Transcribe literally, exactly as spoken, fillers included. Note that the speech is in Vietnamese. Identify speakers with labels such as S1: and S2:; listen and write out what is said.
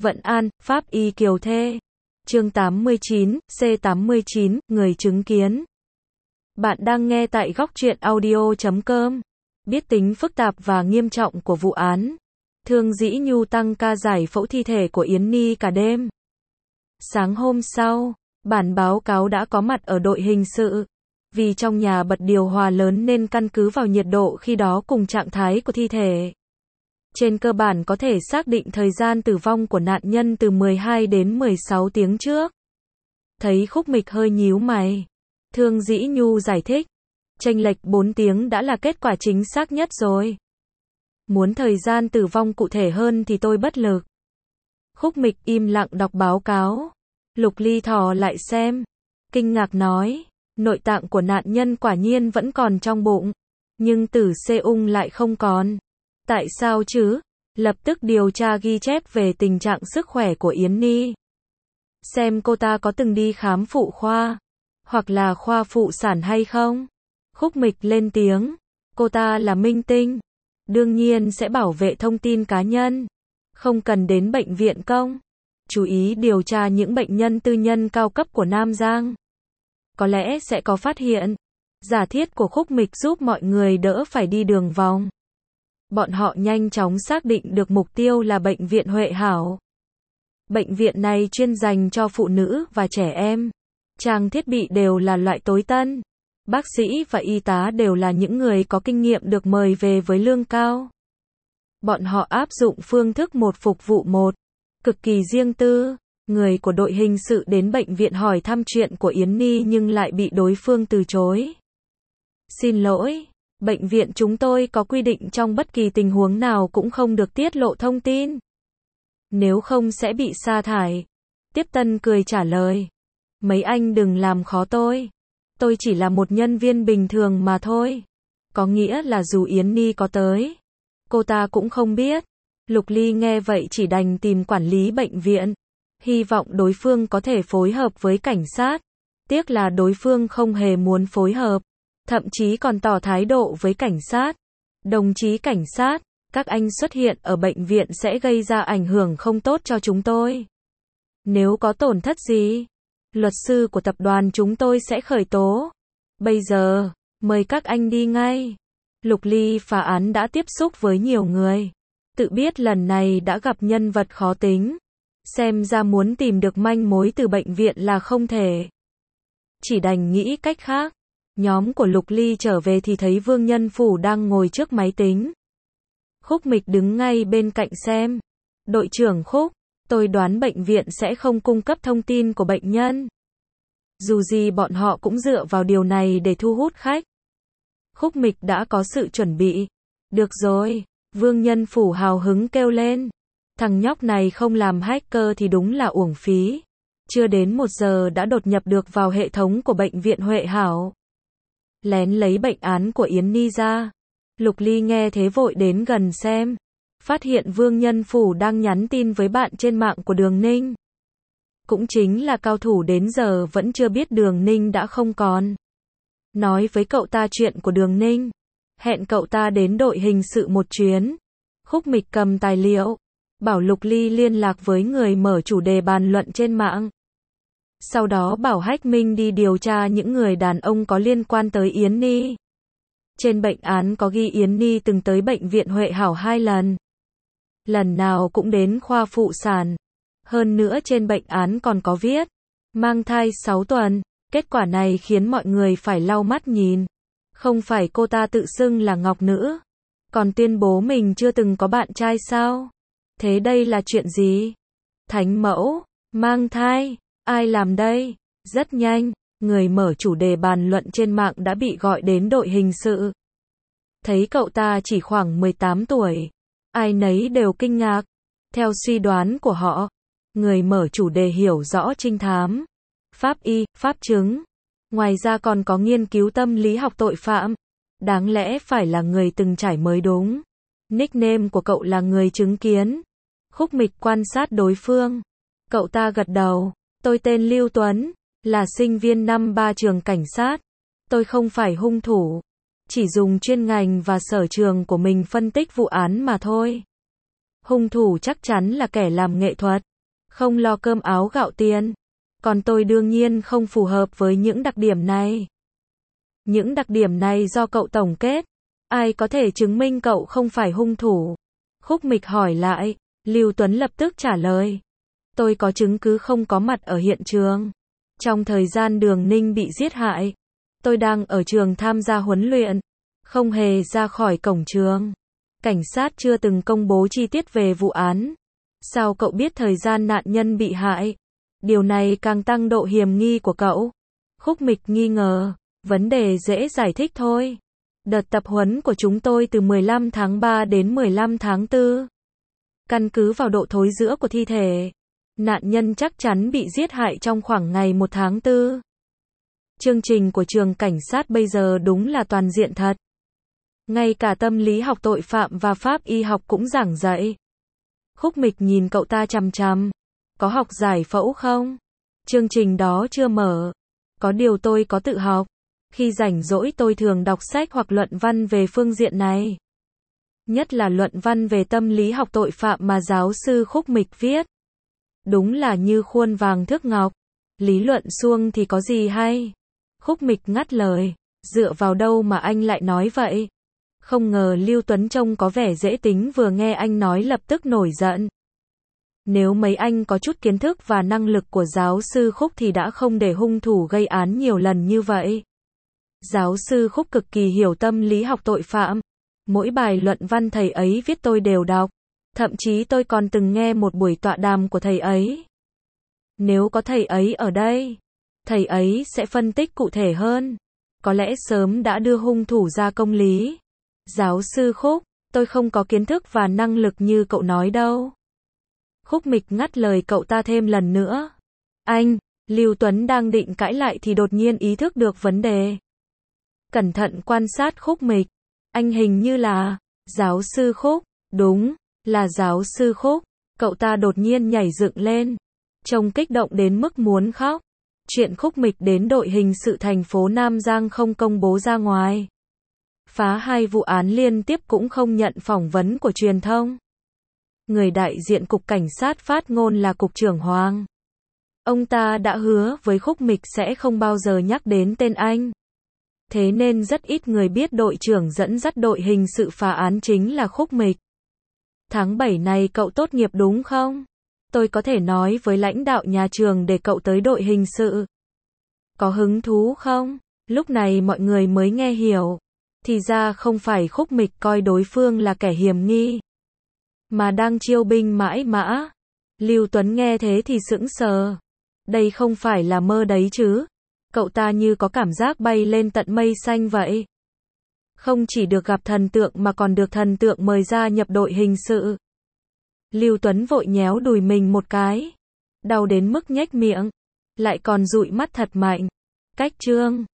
S1: Vận An, Pháp Y Kiều Thê. Chương tám mươi chín, C tám mươi chín, người chứng kiến. Bạn đang nghe tại góc truyện audio chấm com. Biết tính phức tạp và nghiêm trọng của vụ án, Thương Dĩ Nhu tăng ca giải phẫu thi thể của Yến Nhi cả đêm. Sáng hôm sau, bản báo cáo đã có mặt ở đội hình sự. Vì trong nhà bật điều hòa lớn nên căn cứ vào nhiệt độ khi đó cùng trạng thái của thi thể, trên cơ bản có thể xác định thời gian tử vong của nạn nhân từ mười hai đến mười sáu tiếng trước. Thấy Khúc Mịch hơi nhíu mày, Thương Dĩ Nhu giải thích, chênh lệch bốn tiếng đã là kết quả chính xác nhất rồi. Muốn thời gian tử vong cụ thể hơn thì tôi bất lực. Khúc Mịch im lặng đọc báo cáo. Lục Ly thò lại xem, kinh ngạc nói, nội tạng của nạn nhân quả nhiên vẫn còn trong bụng, nhưng tử xê ung lại không còn. Tại sao chứ? Lập tức điều tra ghi chép về tình trạng sức khỏe của Yến Nhi. Xem cô ta có từng đi khám phụ khoa, hoặc là khoa phụ sản hay không? Khúc Mịch lên tiếng, cô ta là minh tinh, đương nhiên sẽ bảo vệ thông tin cá nhân, không cần đến bệnh viện công. Chú ý điều tra những bệnh nhân tư nhân cao cấp của Nam Giang. Có lẽ sẽ có phát hiện. Giả thiết của Khúc Mịch giúp mọi người đỡ phải đi đường vòng. Bọn họ nhanh chóng xác định được mục tiêu là bệnh viện Huệ Hảo. Bệnh viện này chuyên dành cho phụ nữ và trẻ em. Trang thiết bị đều là loại tối tân. Bác sĩ và y tá đều là những người có kinh nghiệm được mời về với lương cao. Bọn họ áp dụng phương thức một phục vụ một, cực kỳ riêng tư. Người của đội hình sự đến bệnh viện hỏi thăm chuyện của Yến Nhi nhưng lại bị đối phương từ chối. Xin lỗi, bệnh viện chúng tôi có quy định trong bất kỳ tình huống nào cũng không được tiết lộ thông tin. Nếu không sẽ bị sa thải. Tiếp Tân cười trả lời. Mấy anh đừng làm khó tôi. Tôi chỉ là một nhân viên bình thường mà thôi. Có nghĩa là dù Yến Nhi có tới, cô ta cũng không biết. Lục Ly nghe vậy chỉ đành tìm quản lý bệnh viện. Hy vọng đối phương có thể phối hợp với cảnh sát. Tiếc là đối phương không hề muốn phối hợp. Thậm chí còn tỏ thái độ với cảnh sát. Đồng chí cảnh sát, các anh xuất hiện ở bệnh viện sẽ gây ra ảnh hưởng không tốt cho chúng tôi. Nếu có tổn thất gì, luật sư của tập đoàn chúng tôi sẽ khởi tố. Bây giờ, mời các anh đi ngay. Lục Ly phá án đã tiếp xúc với nhiều người. Tự biết lần này đã gặp nhân vật khó tính. Xem ra muốn tìm được manh mối từ bệnh viện là không thể. Chỉ đành nghĩ cách khác. Nhóm của Lục Ly trở về thì thấy Vương Nhân Phủ đang ngồi trước máy tính. Khúc Mịch đứng ngay bên cạnh xem. Đội trưởng Khúc, tôi đoán bệnh viện sẽ không cung cấp thông tin của bệnh nhân. Dù gì bọn họ cũng dựa vào điều này để thu hút khách. Khúc Mịch đã có sự chuẩn bị. Được rồi, Vương Nhân Phủ hào hứng kêu lên. Thằng nhóc này không làm hacker thì đúng là uổng phí. Chưa đến một giờ đã đột nhập được vào hệ thống của bệnh viện Huệ Hảo. Lén lấy bệnh án của Yến Nhi ra. Lục Ly nghe thế vội đến gần xem. Phát hiện Vương Nhân Phủ đang nhắn tin với bạn trên mạng của Đường Ninh. Cũng chính là cao thủ đến giờ vẫn chưa biết Đường Ninh đã không còn. Nói với cậu ta chuyện của Đường Ninh. Hẹn cậu ta đến đội hình sự một chuyến. Khúc Mịch cầm tài liệu. Bảo Lục Ly liên lạc với người mở chủ đề bàn luận trên mạng. Sau đó bảo Hách Minh đi điều tra những người đàn ông có liên quan tới Yến Nhi. Trên bệnh án có ghi Yến Nhi từng tới bệnh viện Huệ Hảo hai lần. Lần nào cũng đến khoa phụ sản. Hơn nữa trên bệnh án còn có viết mang thai sáu tuần. Kết quả này khiến mọi người phải lau mắt nhìn. Không phải cô ta tự xưng là Ngọc Nữ, còn tuyên bố mình chưa từng có bạn trai sao? Thế đây là chuyện gì? Thánh mẫu, mang thai, ai làm đây? Rất nhanh, người mở chủ đề bàn luận trên mạng đã bị gọi đến đội hình sự. Thấy cậu ta chỉ khoảng mười tám tuổi, ai nấy đều kinh ngạc. Theo suy đoán của họ, người mở chủ đề hiểu rõ trinh thám, pháp y, pháp chứng. Ngoài ra còn có nghiên cứu tâm lý học tội phạm. Đáng lẽ phải là người từng trải mới đúng. Nickname của cậu là người chứng kiến. Khúc Mịch quan sát đối phương. Cậu ta gật đầu. Tôi tên Lưu Tuấn, là sinh viên năm ba trường cảnh sát. Tôi không phải hung thủ. Chỉ dùng chuyên ngành và sở trường của mình phân tích vụ án mà thôi. Hung thủ chắc chắn là kẻ làm nghệ thuật. không lo cơm áo gạo tiền. Còn tôi đương nhiên không phù hợp với những đặc điểm này. Những đặc điểm này do cậu tổng kết. Ai có thể chứng minh cậu không phải hung thủ? Khúc Mịch hỏi lại. Lưu Tuấn lập tức trả lời. Tôi có chứng cứ không có mặt ở hiện trường. Trong thời gian Đường Ninh bị giết hại, tôi đang ở trường tham gia huấn luyện, không hề ra khỏi cổng trường. Cảnh sát chưa từng công bố chi tiết về vụ án. Sao cậu biết thời gian nạn nhân bị hại? Điều này càng tăng độ hiểm nghi của cậu. Khúc Mịch nghi ngờ. Vấn đề dễ giải thích thôi. Đợt tập huấn của chúng tôi từ mười lăm tháng ba đến mười lăm tháng tư. Căn cứ vào độ thối rữa của thi thể, nạn nhân chắc chắn bị giết hại trong khoảng ngày một tháng tư. Chương trình của trường cảnh sát bây giờ đúng là toàn diện thật. Ngay cả tâm lý học tội phạm và pháp y học cũng giảng dạy. Khúc Mịch nhìn cậu ta chằm chằm. Có học giải phẫu không? Chương trình đó chưa mở. Có điều tôi có tự học. Khi rảnh rỗi tôi thường đọc sách hoặc luận văn về phương diện này. Nhất là luận văn về tâm lý học tội phạm mà giáo sư Khúc Mịch viết. Đúng là như khuôn vàng thước ngọc. Lý luận suông thì có gì hay? Khúc Mịch ngắt lời. Dựa vào đâu mà anh lại nói vậy? Không ngờ Lưu Tuấn trông có vẻ dễ tính, vừa nghe anh nói lập tức nổi giận. Nếu mấy anh có chút kiến thức và năng lực của giáo sư Khúc thì đã không để hung thủ gây án nhiều lần như vậy. Giáo sư Khúc cực kỳ hiểu tâm lý học tội phạm. Mỗi bài luận văn thầy ấy viết tôi đều đọc. Thậm chí tôi còn từng nghe một buổi tọa đàm của thầy ấy. Nếu có thầy ấy ở đây, thầy ấy sẽ phân tích cụ thể hơn. Có lẽ sớm đã đưa hung thủ ra công lý. Giáo sư Khúc, tôi không có kiến thức và năng lực như cậu nói đâu. Khúc Mịch ngắt lời cậu ta thêm lần nữa. Anh, Lưu Tuấn đang định cãi lại thì đột nhiên ý thức được vấn đề. Cẩn thận quan sát Khúc Mịch. Anh hình như là giáo sư Khúc. Đúng, là giáo sư Khúc. Cậu ta đột nhiên nhảy dựng lên, trông kích động đến mức muốn khóc. Chuyện Khúc Mịch đến đội hình sự thành phố Nam Giang không công bố ra ngoài. Phá hai vụ án liên tiếp cũng không nhận phỏng vấn của truyền thông. Người đại diện cục cảnh sát phát ngôn là cục trưởng Hoàng. Ông ta đã hứa với Khúc Mịch sẽ không bao giờ nhắc đến tên anh. Thế nên rất ít người biết đội trưởng dẫn dắt đội hình sự phá án chính là Khúc Mịch. Tháng bảy này cậu tốt nghiệp đúng không? Tôi có thể nói với lãnh đạo nhà trường để cậu tới đội hình sự. Có hứng thú không? Lúc này mọi người mới nghe hiểu. Thì ra không phải Khúc Mịch coi đối phương là kẻ hiểm nghi, mà đang chiêu binh mãi mã. Lưu Tuấn nghe thế thì sững sờ. Đây không phải là mơ đấy chứ? Cậu ta như có cảm giác bay lên tận mây xanh vậy. Không chỉ được gặp thần tượng mà còn được thần tượng mời ra nhập đội hình sự. Lưu Tuấn vội nhéo đùi mình một cái. Đau đến mức nhếch miệng. Lại còn dụi mắt thật mạnh. Cách trương.